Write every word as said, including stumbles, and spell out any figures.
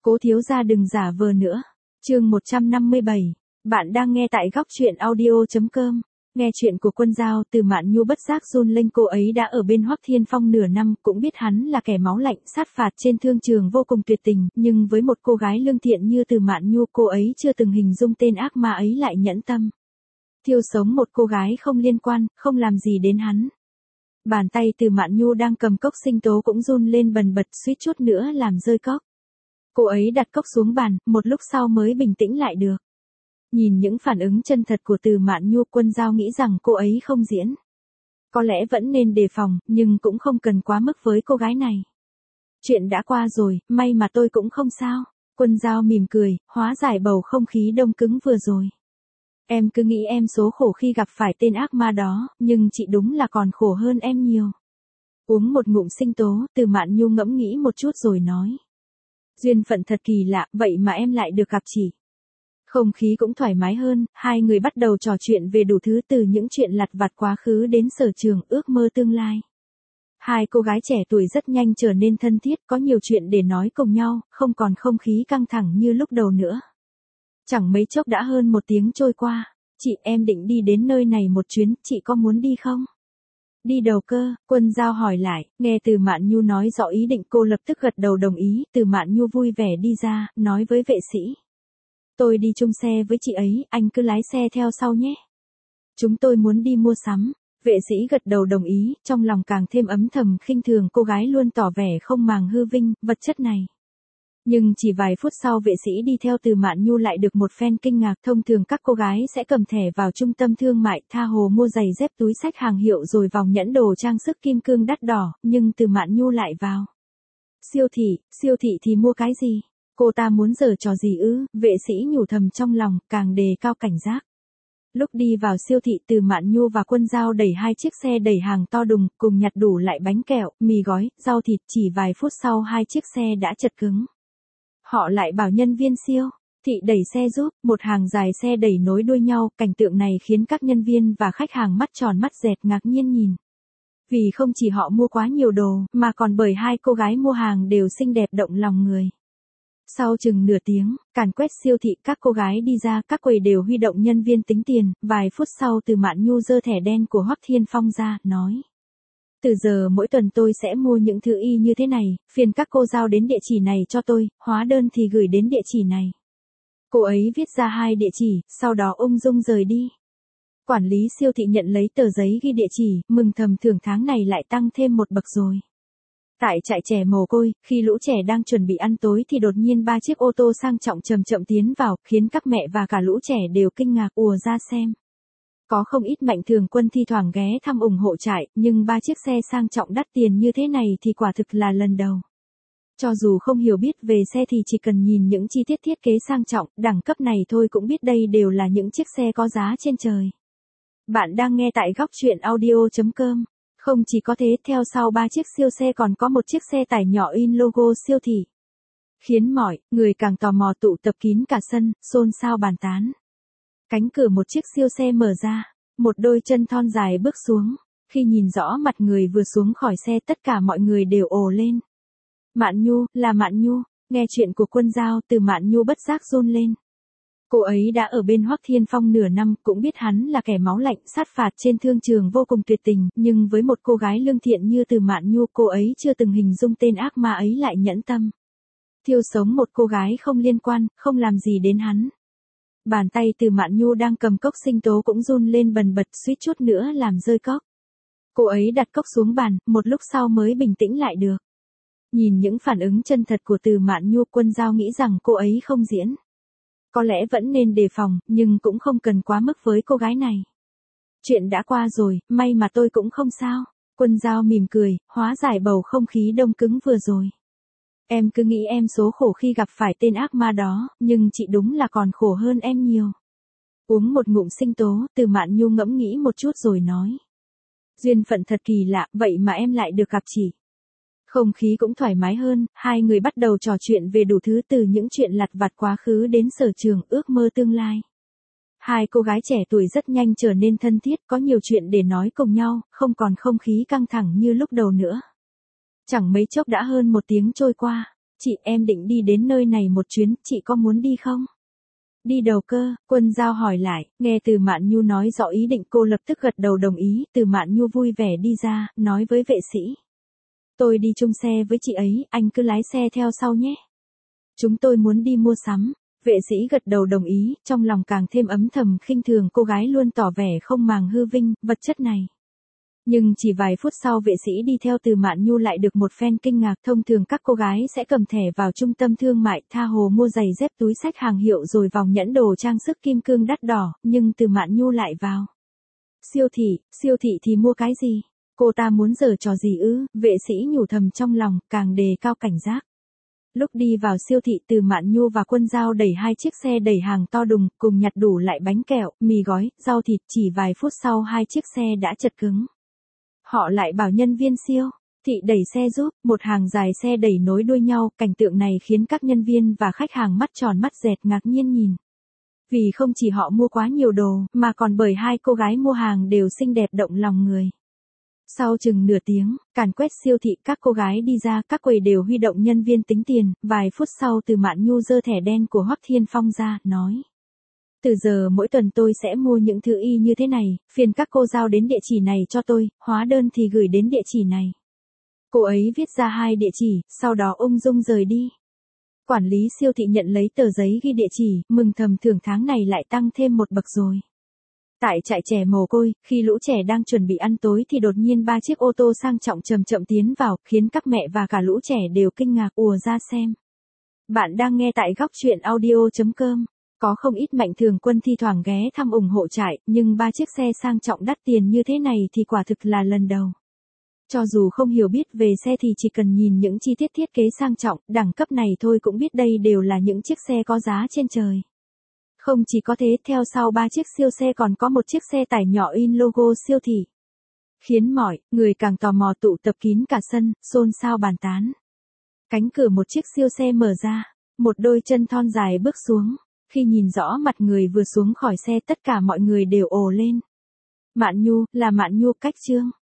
Cố thiếu gia đừng giả vờ nữa. Chương một trăm năm mươi bảy. Bạn đang nghe tại góc truyện audio chấm com. Nghe chuyện của Quân Giao, Từ Mạn Nhu bất giác run lên. Cô ấy đã ở bên Hoắc Thiên Phong nửa năm, cũng biết hắn là kẻ máu lạnh sát phạt trên thương trường vô cùng tuyệt tình, nhưng với một cô gái lương thiện như Từ Mạn Nhu, cô ấy chưa từng hình dung tên ác ma ấy lại nhẫn tâm thiêu sống một cô gái không liên quan, không làm gì đến hắn. Bàn tay Từ Mạn Nhu đang cầm cốc sinh tố cũng run lên bần bật, suýt chút nữa làm rơi cốc. Cô ấy đặt cốc xuống bàn, một lúc sau mới bình tĩnh lại được. Nhìn những phản ứng chân thật của Từ Mạn Nhu, Quân Giao nghĩ rằng cô ấy không diễn. Có lẽ vẫn nên đề phòng, nhưng cũng không cần quá mức với cô gái này. Chuyện đã qua rồi, may mà tôi cũng không sao. Quân Giao mỉm cười, hóa giải bầu không khí đông cứng vừa rồi. Em cứ nghĩ em số khổ khi gặp phải tên ác ma đó, nhưng chị đúng là còn khổ hơn em nhiều. Uống một ngụm sinh tố, Từ Mạn Nhu ngẫm nghĩ một chút rồi nói. Duyên phận thật kỳ lạ, vậy mà em lại được gặp chị. Không khí cũng thoải mái hơn, hai người bắt đầu trò chuyện về đủ thứ, từ những chuyện lặt vặt quá khứ đến sở trường, ước mơ tương lai. Hai cô gái trẻ tuổi rất nhanh trở nên thân thiết, có nhiều chuyện để nói cùng nhau, không còn không khí căng thẳng như lúc đầu nữa. Chẳng mấy chốc đã hơn một tiếng trôi qua. Chị, em định đi đến nơi này một chuyến, chị có muốn đi không? Đi đâu cơ? Quân Giao hỏi lại. Nghe Từ Mạn Nhu nói rõ ý định, cô lập tức gật đầu đồng ý. Từ Mạn Nhu vui vẻ đi ra, nói với vệ sĩ. Tôi đi chung xe với chị ấy, anh cứ lái xe theo sau nhé. Chúng tôi muốn đi mua sắm. Vệ sĩ gật đầu đồng ý, trong lòng càng thêm ấm thầm khinh thường cô gái luôn tỏ vẻ không màng hư vinh, vật chất này. Nhưng chỉ vài phút sau, vệ sĩ đi theo Từ Mạn Nhu lại được một phen kinh ngạc. Thông thường các cô gái sẽ cầm thẻ vào trung tâm thương mại, tha hồ mua giày dép túi xách hàng hiệu rồi vòng nhẫn đồ trang sức kim cương đắt đỏ, nhưng Từ Mạn Nhu lại vào siêu thị. Siêu thị thì mua cái gì? Cô ta muốn giở trò gì ư? Vệ sĩ nhủ thầm trong lòng, càng đề cao cảnh giác. Lúc đi vào siêu thị, Từ Mạn Nhu và Quân Giao đẩy hai chiếc xe đẩy hàng to đùng, cùng nhặt đủ lại bánh kẹo, mì gói, rau thịt. Chỉ vài phút sau hai chiếc xe đã chật cứng. Họ lại bảo nhân viên siêu thị đẩy xe giúp, một hàng dài xe đẩy nối đuôi nhau. Cảnh tượng này khiến các nhân viên và khách hàng mắt tròn mắt dẹt ngạc nhiên nhìn. Vì không chỉ họ mua quá nhiều đồ, mà còn bởi hai cô gái mua hàng đều xinh đẹp động lòng người. Sau chừng nửa tiếng, càn quét siêu thị, các cô gái đi ra, các quầy đều huy động nhân viên tính tiền. Vài phút sau, Từ Mạn Nhu giơ thẻ đen của Hoắc Thiên Phong ra, nói. Từ giờ mỗi tuần tôi sẽ mua những thứ y như thế này, phiền các cô giao đến địa chỉ này cho tôi, hóa đơn thì gửi đến địa chỉ này. Cô ấy viết ra hai địa chỉ, sau đó ung dung rời đi. Quản lý siêu thị nhận lấy tờ giấy ghi địa chỉ, mừng thầm thưởng tháng này lại tăng thêm một bậc rồi. Tại trại trẻ mồ côi, khi lũ trẻ đang chuẩn bị ăn tối thì đột nhiên ba chiếc ô tô sang trọng chậm chậm tiến vào, khiến các mẹ và cả lũ trẻ đều kinh ngạc ùa ra xem. Có không ít mạnh thường quân thi thoảng ghé thăm ủng hộ trại, nhưng ba chiếc xe sang trọng đắt tiền như thế này thì quả thực là lần đầu. Cho dù không hiểu biết về xe thì chỉ cần nhìn những chi tiết thiết kế sang trọng, đẳng cấp này thôi cũng biết đây đều là những chiếc xe có giá trên trời. Bạn đang nghe tại góc truyện audio chấm com. Không chỉ có thế, theo sau ba chiếc siêu xe còn có một chiếc xe tải nhỏ in logo siêu thị. Khiến mọi người càng tò mò tụ tập kín cả sân, xôn xao bàn tán. Cánh cửa một chiếc siêu xe mở ra, một đôi chân thon dài bước xuống. Khi nhìn rõ mặt người vừa xuống khỏi xe, tất cả mọi người đều ồ lên. Mạn Nhu, là Mạn Nhu. Nghe chuyện của Quân Giao, Từ Mạn Nhu bất giác run lên. Cô ấy đã ở bên Hoắc Thiên Phong nửa năm, cũng biết hắn là kẻ máu lạnh sát phạt trên thương trường vô cùng tuyệt tình, nhưng với một cô gái lương thiện như Từ Mạn Nhu, cô ấy chưa từng hình dung tên ác ma ấy lại nhẫn tâm thiêu sống một cô gái không liên quan, không làm gì đến hắn. Bàn tay Từ Mạn Nhu đang cầm cốc sinh tố cũng run lên bần bật, suýt chút nữa làm rơi cốc. Cô ấy đặt cốc xuống bàn, một lúc sau mới bình tĩnh lại được. Nhìn những phản ứng chân thật của Từ Mạn Nhu, Quân Giao nghĩ rằng cô ấy không diễn. Có lẽ vẫn nên đề phòng, nhưng cũng không cần quá mức với cô gái này. Chuyện đã qua rồi, may mà tôi cũng không sao. Quân Giao mỉm cười, hóa giải bầu không khí đông cứng vừa rồi. Em cứ nghĩ em số khổ khi gặp phải tên ác ma đó, nhưng chị đúng là còn khổ hơn em nhiều. Uống một ngụm sinh tố, Từ Mạn Nhu ngẫm nghĩ một chút rồi nói. Duyên phận thật kỳ lạ, vậy mà em lại được gặp chị. Không khí cũng thoải mái hơn, hai người bắt đầu trò chuyện về đủ thứ, từ những chuyện lặt vặt quá khứ đến sở trường, ước mơ tương lai. Hai cô gái trẻ tuổi rất nhanh trở nên thân thiết, có nhiều chuyện để nói cùng nhau, không còn không khí căng thẳng như lúc đầu nữa. Chẳng mấy chốc đã hơn một tiếng trôi qua. Chị, em định đi đến nơi này một chuyến, chị có muốn đi không? Đi đâu cơ? Quân Giao hỏi lại, nghe Từ Mạn Nhu nói rõ ý định cô lập tức gật đầu đồng ý, Từ Mạn Nhu vui vẻ đi ra, nói với vệ sĩ. Tôi đi chung xe với chị ấy, anh cứ lái xe theo sau nhé. Chúng tôi muốn đi mua sắm. Vệ sĩ gật đầu đồng ý, trong lòng càng thêm ấm thầm khinh thường cô gái luôn tỏ vẻ không màng hư vinh, vật chất này. Nhưng chỉ vài phút sau vệ sĩ đi theo Từ Mạn Nhu lại được một phen kinh ngạc, thông thường các cô gái sẽ cầm thẻ vào trung tâm thương mại tha hồ mua giày dép túi xách hàng hiệu rồi vòng nhẫn đồ trang sức kim cương đắt đỏ, nhưng Từ Mạn Nhu lại vào. Siêu thị, siêu thị thì mua cái gì? Cô ta muốn giở trò gì ư? Vệ sĩ nhủ thầm trong lòng, càng đề cao cảnh giác. Lúc đi vào siêu thị Từ Mạn Nhu và Quân Giao đẩy hai chiếc xe đẩy hàng to đùng, cùng nhặt đủ lại bánh kẹo, mì gói, rau thịt, chỉ vài phút sau hai chiếc xe đã chật cứng. Họ lại bảo nhân viên siêu thị đẩy xe giúp, một hàng dài xe đẩy nối đuôi nhau, cảnh tượng này khiến các nhân viên và khách hàng mắt tròn mắt dẹt ngạc nhiên nhìn. Vì không chỉ họ mua quá nhiều đồ, mà còn bởi hai cô gái mua hàng đều xinh đẹp động lòng người. Sau chừng nửa tiếng, càn quét siêu thị các cô gái đi ra, các quầy đều huy động nhân viên tính tiền, vài phút sau Từ Mạn Nhu giơ thẻ đen của Hoắc Thiên Phong ra, nói. Từ giờ mỗi tuần tôi sẽ mua những thứ y như thế này, phiền các cô giao đến địa chỉ này cho tôi, hóa đơn thì gửi đến địa chỉ này. Cô ấy viết ra hai địa chỉ, sau đó ung dung rời đi. Quản lý siêu thị nhận lấy tờ giấy ghi địa chỉ, mừng thầm thưởng tháng này lại tăng thêm một bậc rồi. Tại trại trẻ mồ côi, khi lũ trẻ đang chuẩn bị ăn tối thì đột nhiên ba chiếc ô tô sang trọng chậm chậm tiến vào, khiến các mẹ và cả lũ trẻ đều kinh ngạc ùa ra xem. Bạn đang nghe tại góc truyện audio chấm com. Có không ít mạnh thường quân thi thoảng ghé thăm ủng hộ trại, nhưng ba chiếc xe sang trọng đắt tiền như thế này thì quả thực là lần đầu. Cho dù không hiểu biết về xe thì chỉ cần nhìn những chi tiết thiết kế sang trọng, đẳng cấp này thôi cũng biết đây đều là những chiếc xe có giá trên trời. Không chỉ có thế, theo sau ba chiếc siêu xe còn có một chiếc xe tải nhỏ in logo siêu thị. Khiến mọi người càng tò mò tụ tập kín cả sân, xôn xao bàn tán. Cánh cửa một chiếc siêu xe mở ra, một đôi chân thon dài bước xuống. Khi nhìn rõ mặt người vừa xuống khỏi xe tất cả mọi người đều ồ lên. Mạn Nhu, là Mạn Nhu, cách Trương.